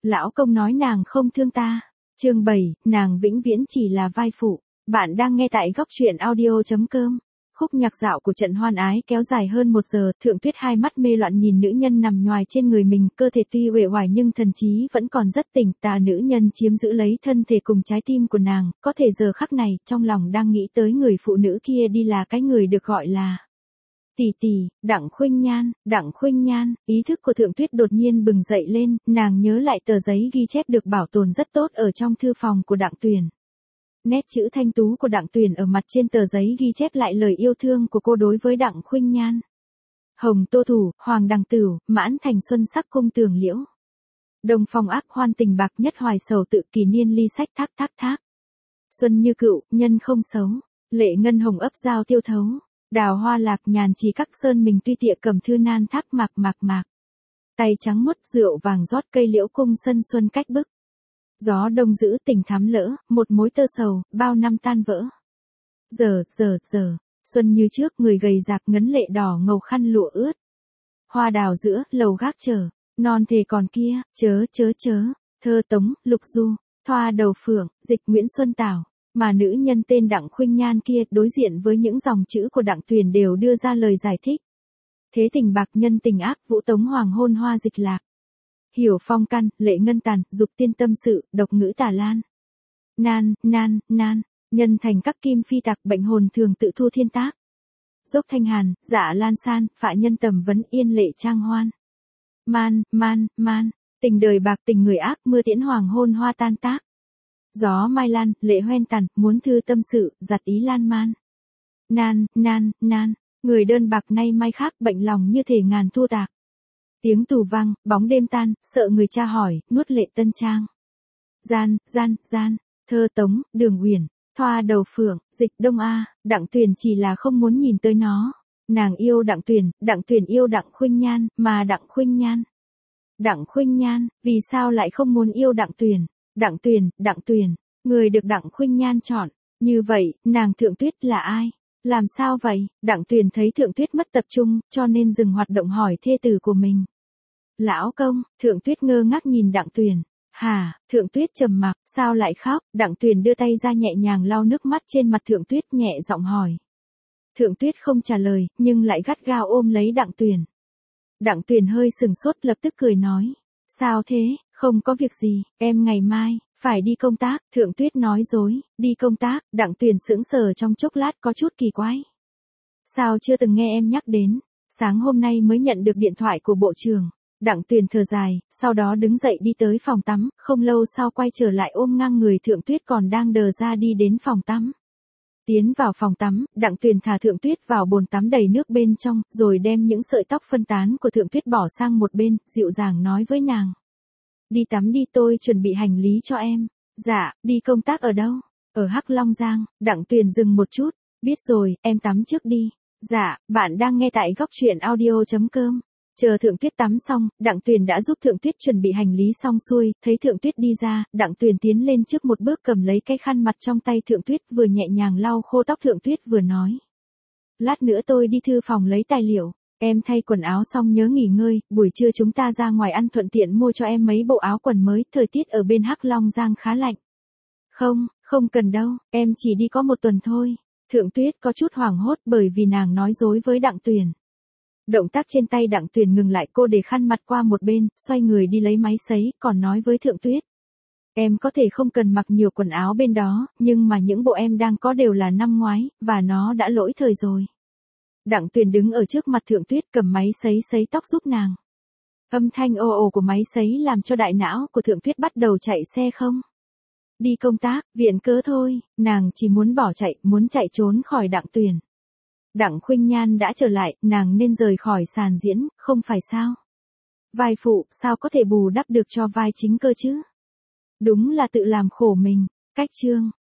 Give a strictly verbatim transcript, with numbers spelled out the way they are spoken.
Lão công nói nàng không thương ta. Chương bảy, nàng vĩnh viễn chỉ là vai phụ. Bạn đang nghe tại góc truyện audio chấm com. Khúc nhạc dạo của trận hoan ái kéo dài hơn một giờ, Thượng Tuyết hai mắt mê loạn nhìn nữ nhân nằm nhoài trên người mình, cơ thể tuy uể oải nhưng thần trí vẫn còn rất tỉnh tà. Nữ nhân chiếm giữ lấy thân thể cùng trái tim của nàng, có thể giờ khắc này, trong lòng đang nghĩ tới người phụ nữ kia đi là cái người được gọi là tỷ tỷ, Đặng Khuynh Nhan. Đặng Khuynh Nhan, ý thức của Thượng Tuyết đột nhiên bừng dậy lên, nàng nhớ lại tờ giấy ghi chép được bảo tồn rất tốt ở trong thư phòng của Đặng Tuyền. Nét chữ thanh tú của Đặng Tuyền ở mặt trên tờ giấy ghi chép lại lời yêu thương của cô đối với Đặng Khuynh Nhan. Hồng Tô Thủ, Hoàng Đằng Tửu, mãn thành xuân sắc cung tường liễu. Đông phong ác hoan tình bạc nhất hoài sầu tự kỳ niên ly sách thác thác thác. Xuân như cựu, nhân không xấu, lệ ngân hồng ấp giao tiêu thấu. Đào hoa lạc nhàn chỉ các sơn mình tuy tiệ cầm thư nan thác mạc mạc mạc. Tay trắng muốt rượu vàng rót cây liễu cung sân xuân cách bức. Gió đông giữ tình thắm lỡ, một mối tơ sầu, bao năm tan vỡ. Giờ, giờ, giờ, xuân như trước người gầy rạc ngấn lệ đỏ ngầu khăn lụa ướt. Hoa đào giữa, lầu gác chờ, non thề còn kia, chớ chớ chớ, thơ Tống, Lục Du, thoa đầu phượng, dịch Nguyễn Xuân Tảo. Mà nữ nhân tên Đặng Khuynh Nhan kia đối diện với những dòng chữ của Đặng Tuyền đều đưa ra lời giải thích. Thế tình bạc nhân tình ác vũ tống hoàng hôn hoa dịch lạc. Hiểu phong căn, lệ ngân tàn, dục tiên tâm sự, độc ngữ tà lan. Nan, nan, nan, nhân thành các kim phi tạc bệnh hồn thường tự thu thiên tác. Dốc thanh hàn, dạ lan san, phạ nhân tầm vấn yên lệ trang hoan. Man, man, man, tình đời bạc tình người ác mưa tiễn hoàng hôn hoa tan tác. Gió mai lan, lệ hoen tàn, muốn thư tâm sự, giặt ý lan man. Nan, nan, nan, người đơn bạc nay mai khác bệnh lòng như thể ngàn thu tạc. Tiếng tù vang, bóng đêm tan, sợ người cha hỏi, nuốt lệ tân trang. Gian, gian, gian, thơ Tống, Đường Uyển, thoa đầu phượng, dịch Đông A, Đặng Tuyền chỉ là không muốn nhìn tới nó. Nàng yêu Đặng Tuyền, Đặng Tuyền yêu Đặng Khuynh Nhan, mà Đặng Khuynh Nhan. Đặng Khuynh Nhan, vì sao lại không muốn yêu Đặng Tuyền? Đặng Tuyền, Đặng Tuyền, người được Đặng Khuynh Nhan chọn. Như vậy, nàng Thượng Tuyết là ai? Làm sao vậy? Đặng Tuyền thấy Thượng Tuyết mất tập trung, cho nên dừng hoạt động hỏi thê tử của mình. Lão công, Thượng Tuyết ngơ ngác nhìn Đặng Tuyền. Hả? Thượng Tuyết trầm mặc, sao lại khóc? Đặng Tuyền đưa tay ra nhẹ nhàng lau nước mắt trên mặt Thượng Tuyết, nhẹ giọng hỏi. Thượng Tuyết không trả lời, nhưng lại gắt gao ôm lấy Đặng Tuyền. Đặng Tuyền hơi sừng sốt, lập tức cười nói. Sao thế? Không có việc gì, em ngày mai phải đi công tác. Thượng Tuyết nói dối. Đi công tác? Đặng Tuyền sững sờ trong chốc lát, có chút kỳ quái. Sao chưa từng nghe em nhắc đến? Sáng hôm nay mới nhận được điện thoại của bộ trưởng. Đặng Tuyền thở dài, sau đó đứng dậy đi tới phòng tắm, không lâu sau quay trở lại ôm ngang người Thượng Tuyết còn đang đờ ra đi đến phòng tắm. Tiến vào phòng tắm, Đặng Tuyền thả Thượng Tuyết vào bồn tắm đầy nước bên trong, rồi đem những sợi tóc phân tán của Thượng Tuyết bỏ sang một bên, dịu dàng nói với nàng. Đi tắm đi, tôi chuẩn bị hành lý cho em. Dạ, đi công tác ở đâu? Ở Hắc Long Giang. Đặng Tuyền dừng một chút. Biết rồi, em tắm trước đi. Dạ, bạn đang nghe tại góc truyện audio chấm com. Chờ Thượng Tuyết tắm xong, Đặng Tuyền đã giúp Thượng Tuyết chuẩn bị hành lý xong xuôi, thấy Thượng Tuyết đi ra, Đặng Tuyền tiến lên trước một bước cầm lấy cái khăn mặt trong tay Thượng Tuyết, vừa nhẹ nhàng lau khô tóc Thượng Tuyết vừa nói. Lát nữa tôi đi thư phòng lấy tài liệu. Em thay quần áo xong nhớ nghỉ ngơi, buổi trưa chúng ta ra ngoài ăn, thuận tiện mua cho em mấy bộ áo quần mới, thời tiết ở bên Hắc Long Giang khá lạnh. Không, không cần đâu, em chỉ đi có một tuần thôi. Thượng Tuyết có chút hoảng hốt bởi vì nàng nói dối với Đặng Tuyền. Động tác trên tay Đặng Tuyền ngừng lại, cô để khăn mặt qua một bên, xoay người đi lấy máy sấy, còn nói với Thượng Tuyết. Em có thể không cần mặc nhiều quần áo bên đó, nhưng mà những bộ em đang có đều là năm ngoái, và nó đã lỗi thời rồi. Đặng Tuyền đứng ở trước mặt Thượng Tuyết cầm máy sấy sấy tóc giúp nàng. Âm thanh ồ ồ của máy sấy làm cho đại não của Thượng Tuyết bắt đầu chạy xe không. Đi công tác, viện cớ thôi, nàng chỉ muốn bỏ chạy, muốn chạy trốn khỏi Đặng Tuyền. Đặng Khuynh Nhan đã trở lại, nàng nên rời khỏi sàn diễn, không phải sao? Vai phụ, sao có thể bù đắp được cho vai chính cơ chứ? Đúng là tự làm khổ mình. Cách chương.